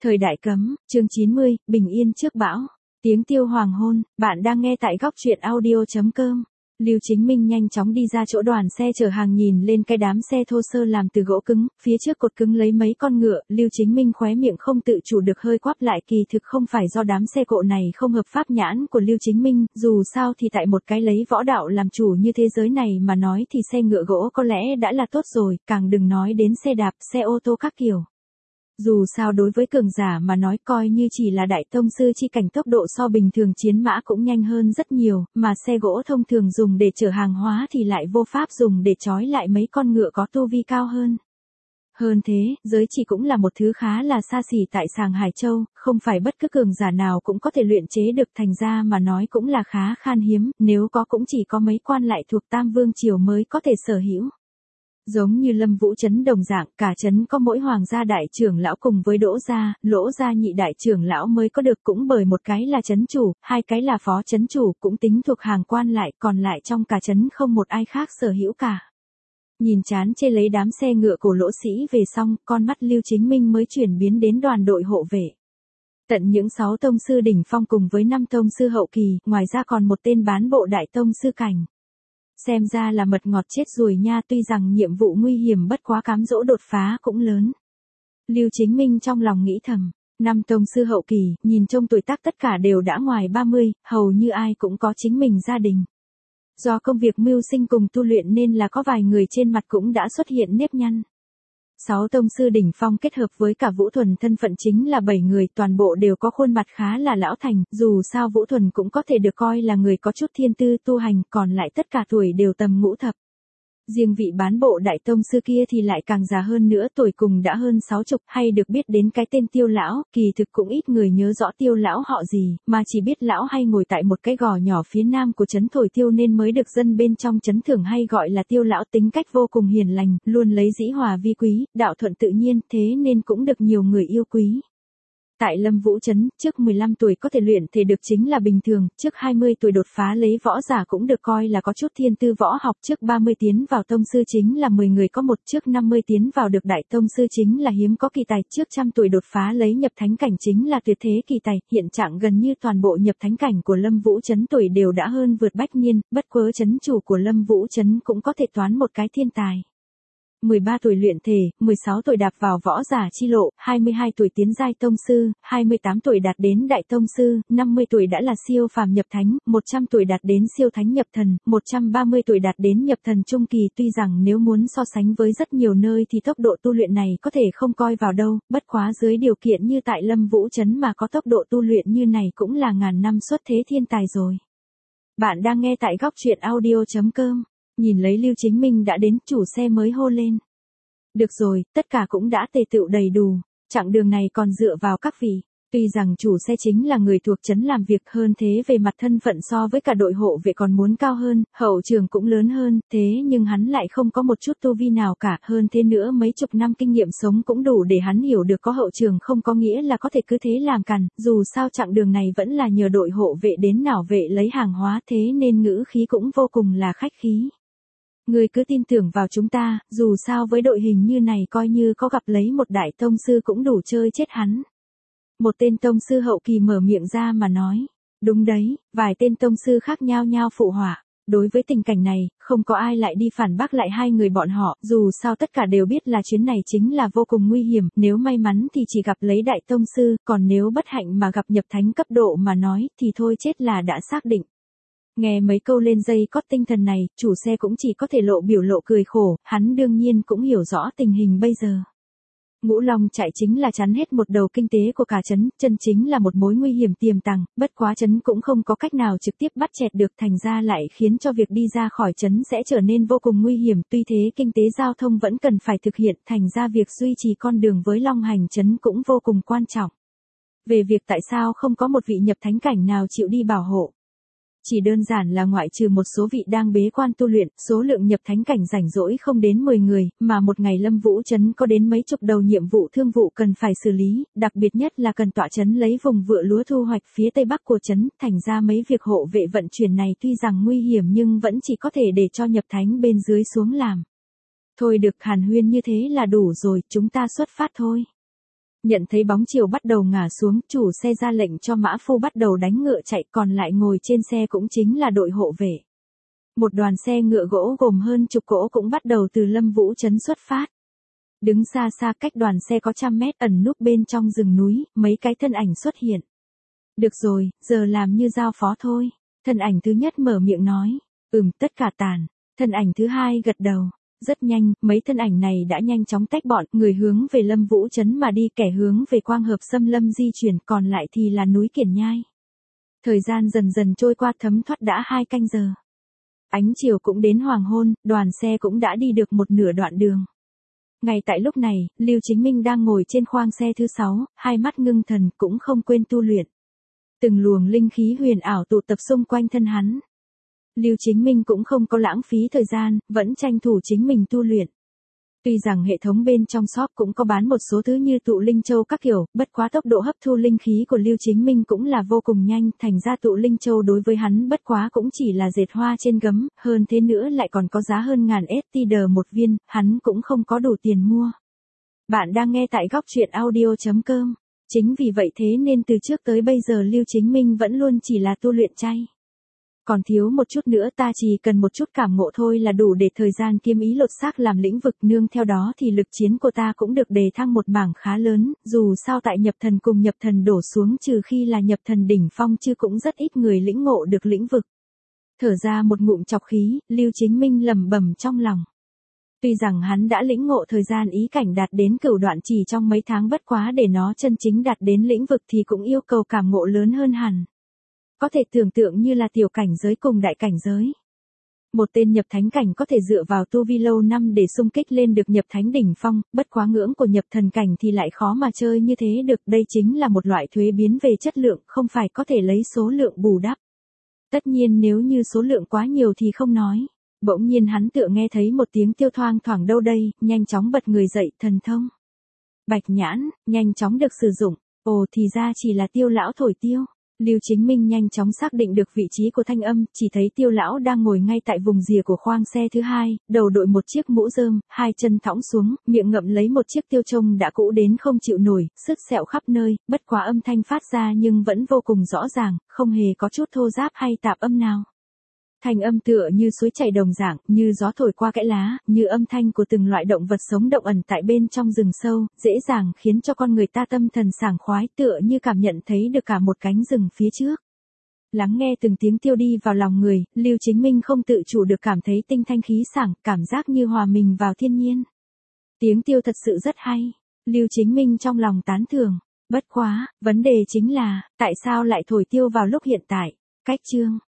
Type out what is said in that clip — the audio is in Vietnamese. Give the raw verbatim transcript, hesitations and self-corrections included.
Thời đại cấm, chương chín mươi, bình yên trước bão. Tiếng tiêu hoàng hôn, bạn đang nghe tại góc truyện audio.com. Lưu Chính Minh nhanh chóng đi ra chỗ đoàn xe chở hàng nhìn lên cái đám xe thô sơ làm từ gỗ cứng, phía trước cột cứng lấy mấy con ngựa, Lưu Chính Minh khóe miệng không tự chủ được hơi quắp lại, kỳ thực không phải do đám xe cộ này không hợp pháp nhãn của Lưu Chính Minh, dù sao thì tại một cái lấy võ đạo làm chủ như thế giới này mà nói thì xe ngựa gỗ có lẽ đã là tốt rồi, càng đừng nói đến xe đạp, xe ô tô các kiểu. Dù sao đối với cường giả mà nói coi như chỉ là đại tông sư chi cảnh tốc độ so bình thường chiến mã cũng nhanh hơn rất nhiều, mà xe gỗ thông thường dùng để chở hàng hóa thì lại vô pháp dùng để trói lại mấy con ngựa có tu vi cao hơn. Hơn thế, giới chỉ cũng là một thứ khá là xa xỉ tại Sàng Hải Châu, không phải bất cứ cường giả nào cũng có thể luyện chế được, thành ra mà nói cũng là khá khan hiếm, nếu có cũng chỉ có mấy quan lại thuộc Tam Vương Triều mới có thể sở hữu. Giống như Lâm Vũ trấn đồng dạng, cả trấn có mỗi hoàng gia đại trưởng lão cùng với Đỗ gia, Lỗ gia nhị đại trưởng lão mới có được, cũng bởi một cái là trấn chủ, hai cái là phó trấn chủ cũng tính thuộc hàng quan lại, còn lại trong cả trấn không một ai khác sở hữu cả. Nhìn chán chê lấy đám xe ngựa của Lỗ sĩ về xong, con mắt Lưu Chính Minh mới chuyển biến đến đoàn đội hộ vệ. Tận những sáu tông sư đỉnh phong cùng với năm tông sư hậu kỳ, ngoài ra còn một tên bán bộ đại tông sư cảnh. Xem ra là mật ngọt chết ruồi nha, tuy rằng nhiệm vụ nguy hiểm bất quá cám dỗ đột phá cũng lớn. Lưu Chính Minh trong lòng nghĩ thầm, năm tông sư hậu kỳ, nhìn trông tuổi tác tất cả đều đã ngoài ba mươi, hầu như ai cũng có chính mình gia đình. Do công việc mưu sinh cùng tu luyện nên là có vài người trên mặt cũng đã xuất hiện nếp nhăn. Sáu tông sư đỉnh phong kết hợp với cả Vũ Thuần thân phận chính là bảy người, toàn bộ đều có khuôn mặt khá là lão thành, dù sao Vũ Thuần cũng có thể được coi là người có chút thiên tư tu hành, còn lại tất cả tuổi đều tầm ngũ thập. Riêng vị bán bộ đại tông sư kia thì lại càng già hơn nữa, tuổi cùng đã hơn sáu chục, hay được biết đến cái tên Tiêu lão, kỳ thực cũng ít người nhớ rõ Tiêu lão họ gì, mà chỉ biết lão hay ngồi tại một cái gò nhỏ phía nam của trấn thổi tiêu nên mới được dân bên trong trấn thường hay gọi là Tiêu lão, tính cách vô cùng hiền lành, luôn lấy dĩ hòa vi quý, đạo thuận tự nhiên, thế nên cũng được nhiều người yêu quý. Tại Lâm Vũ trấn, trước mười lăm tuổi có thể luyện thể được chính là bình thường, trước hai mươi tuổi đột phá lấy võ giả cũng được coi là có chút thiên tư võ học, trước ba mươi tiến vào tông sư chính là mười người có một, trước năm mươi tiến vào được đại tông sư chính là hiếm có kỳ tài, trước trăm tuổi đột phá lấy nhập thánh cảnh chính là tuyệt thế kỳ tài, hiện trạng gần như toàn bộ nhập thánh cảnh của Lâm Vũ trấn tuổi đều đã hơn vượt bách niên, bất quớ trấn chủ của Lâm Vũ trấn cũng có thể toán một cái thiên tài. mười ba tuổi luyện thể, mười sáu tuổi đạp vào võ giả chi lộ, hai mươi hai tuổi tiến giai tông sư, hai mươi tám tuổi đạt đến đại tông sư, năm mươi tuổi đã là siêu phàm nhập thánh, một trăm tuổi đạt đến siêu thánh nhập thần, một trăm ba mươi tuổi đạt đến nhập thần trung kỳ, tuy rằng nếu muốn so sánh với rất nhiều nơi thì tốc độ tu luyện này có thể không coi vào đâu, bất quá dưới điều kiện như tại Lâm Vũ trấn mà có tốc độ tu luyện như này cũng là ngàn năm xuất thế thiên tài rồi. Bạn đang nghe tại góc truyện audio.com. Nhìn lấy Lưu Chính Minh đã đến, chủ xe mới hô lên. Được rồi, tất cả cũng đã tề tựu đầy đủ, chặng đường này còn dựa vào các vị. Tuy rằng chủ xe chính là người thuộc trấn làm việc, hơn thế về mặt thân phận so với cả đội hộ vệ còn muốn cao hơn, hậu trường cũng lớn hơn, thế nhưng hắn lại không có một chút tu vi nào cả, hơn thế nữa mấy chục năm kinh nghiệm sống cũng đủ để hắn hiểu được có hậu trường không có nghĩa là có thể cứ thế làm cằn, dù sao chặng đường này vẫn là nhờ đội hộ vệ đến nảo vệ lấy hàng hóa, thế nên ngữ khí cũng vô cùng là khách khí. Người cứ tin tưởng vào chúng ta, dù sao với đội hình như này coi như có gặp lấy một đại tông sư cũng đủ chơi chết hắn. Một tên tông sư hậu kỳ mở miệng ra mà nói. Đúng đấy, vài tên tông sư khác nhao nhao phụ họa. Đối với tình cảnh này, không có ai lại đi phản bác lại hai người bọn họ, dù sao tất cả đều biết là chuyến này chính là vô cùng nguy hiểm, nếu may mắn thì chỉ gặp lấy đại tông sư, còn nếu bất hạnh mà gặp nhập thánh cấp độ mà nói, thì thôi chết là đã xác định. Nghe mấy câu lên dây cót tinh thần này, chủ xe cũng chỉ có thể lộ biểu lộ cười khổ, hắn đương nhiên cũng hiểu rõ tình hình bây giờ. Ngũ Long chạy chính là chắn hết một đầu kinh tế của cả trấn, chân chính là một mối nguy hiểm tiềm tàng, bất quá trấn cũng không có cách nào trực tiếp bắt chẹt được, thành ra lại khiến cho việc đi ra khỏi trấn sẽ trở nên vô cùng nguy hiểm, tuy thế kinh tế giao thông vẫn cần phải thực hiện, thành ra việc duy trì con đường với Long Hành trấn cũng vô cùng quan trọng. Về việc tại sao không có một vị nhập thánh cảnh nào chịu đi bảo hộ. Chỉ đơn giản là ngoại trừ một số vị đang bế quan tu luyện, số lượng nhập thánh cảnh rảnh rỗi không đến mười người, mà một ngày Lâm Vũ trấn có đến mấy chục đầu nhiệm vụ thương vụ cần phải xử lý, đặc biệt nhất là cần tọa trấn lấy vùng vựa lúa thu hoạch phía tây bắc của trấn, thành ra mấy việc hộ vệ vận chuyển này tuy rằng nguy hiểm nhưng vẫn chỉ có thể để cho nhập thánh bên dưới xuống làm. Thôi được, hàn huyên như thế là đủ rồi, chúng ta xuất phát thôi. Nhận thấy bóng chiều bắt đầu ngả xuống, chủ xe ra lệnh cho mã phu bắt đầu đánh ngựa chạy, còn lại ngồi trên xe cũng chính là đội hộ vệ. Một đoàn xe ngựa gỗ gồm hơn chục cỗ cũng bắt đầu từ Lâm Vũ Trấn xuất phát. Đứng xa xa cách đoàn xe có trăm mét, ẩn núp bên trong rừng núi, mấy cái thân ảnh xuất hiện. Được rồi, giờ làm như giao phó thôi. Thân ảnh thứ nhất mở miệng nói. Ừm, tất cả tàn. Thân ảnh thứ hai gật đầu. Rất nhanh, mấy thân ảnh này đã nhanh chóng tách bọn, người hướng về Lâm Vũ Trấn mà đi, kẻ hướng về Quang Hợp Xâm Lâm di chuyển, còn lại thì là núi Kiển Nhai. Thời gian dần dần trôi qua, thấm thoát đã hai canh giờ. Ánh chiều cũng đến hoàng hôn, đoàn xe cũng đã đi được một nửa đoạn đường. Ngay tại lúc này, Lưu Chính Minh đang ngồi trên khoang xe thứ sáu, hai mắt ngưng thần cũng không quên tu luyện. Từng luồng linh khí huyền ảo tụ tập xung quanh thân hắn. Lưu Chính Minh cũng không có lãng phí thời gian, vẫn tranh thủ chính mình tu luyện. Tuy rằng hệ thống bên trong shop cũng có bán một số thứ như tụ linh châu các kiểu, bất quá tốc độ hấp thu linh khí của Lưu Chính Minh cũng là vô cùng nhanh, thành ra tụ linh châu đối với hắn bất quá cũng chỉ là dệt hoa trên gấm, hơn thế nữa lại còn có giá hơn ngàn ét tê đê một viên, hắn cũng không có đủ tiền mua. Bạn đang nghe tại góc truyện audio chấm com. Chính vì vậy thế nên từ trước tới bây giờ Lưu Chính Minh vẫn luôn chỉ là tu luyện chay. Còn thiếu một chút nữa, ta chỉ cần một chút cảm ngộ thôi là đủ để thời gian kiếm ý lột xác làm lĩnh vực, nương theo đó thì lực chiến của ta cũng được đề thăng một mảng khá lớn, dù sao tại nhập thần cùng nhập thần đổ xuống trừ khi là nhập thần đỉnh phong chứ cũng rất ít người lĩnh ngộ được lĩnh vực. Thở ra một ngụm chọc khí, Lưu Chính Minh lẩm bẩm trong lòng. Tuy rằng hắn đã lĩnh ngộ thời gian ý cảnh đạt đến cửu đoạn chỉ trong mấy tháng, bất quá để nó chân chính đạt đến lĩnh vực thì cũng yêu cầu cảm ngộ lớn hơn hẳn. Có thể tưởng tượng như là tiểu cảnh giới cùng đại cảnh giới. Một tên nhập thánh cảnh có thể dựa vào tu vi lâu năm để xung kích lên được nhập thánh đỉnh phong, bất quá ngưỡng của nhập thần cảnh thì lại khó mà chơi như thế được, đây chính là một loại thuế biến về chất lượng, không phải có thể lấy số lượng bù đắp. Tất nhiên nếu như số lượng quá nhiều thì không nói. Bỗng nhiên hắn tựa nghe thấy một tiếng tiêu thoang thoảng đâu đây, nhanh chóng bật người dậy, thần thông. Bạch nhãn, nhanh chóng được sử dụng, ồ thì ra chỉ là Tiêu lão thổi tiêu. Lưu Chính Minh nhanh chóng xác định được vị trí của thanh âm, chỉ thấy Tiêu lão đang ngồi ngay tại vùng rìa của khoang xe thứ hai, đầu đội một chiếc mũ rơm, hai chân thõng xuống, miệng ngậm lấy một chiếc tiêu trông đã cũ đến không chịu nổi, sứt sẹo khắp nơi, bất quá âm thanh phát ra nhưng vẫn vô cùng rõ ràng, không hề có chút thô ráp hay tạp âm nào. Thanh âm tựa như suối chảy đồng dạng, như gió thổi qua kẽ lá, như âm thanh của từng loại động vật sống động ẩn tại bên trong rừng sâu, dễ dàng khiến cho con người ta tâm thần sảng khoái, tựa như cảm nhận thấy được cả một cánh rừng phía trước. Lắng nghe từng tiếng tiêu đi vào lòng người, Lưu Chính Minh không tự chủ được cảm thấy tinh thanh khí sảng, cảm giác như hòa mình vào thiên nhiên. Tiếng tiêu thật sự rất hay, Lưu Chính Minh trong lòng tán thưởng, bất quá, vấn đề chính là, tại sao lại thổi tiêu vào lúc hiện tại? Cách chương